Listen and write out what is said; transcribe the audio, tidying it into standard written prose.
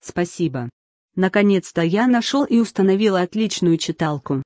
Спасибо. Наконец-то я нашел и установил отличную читалку.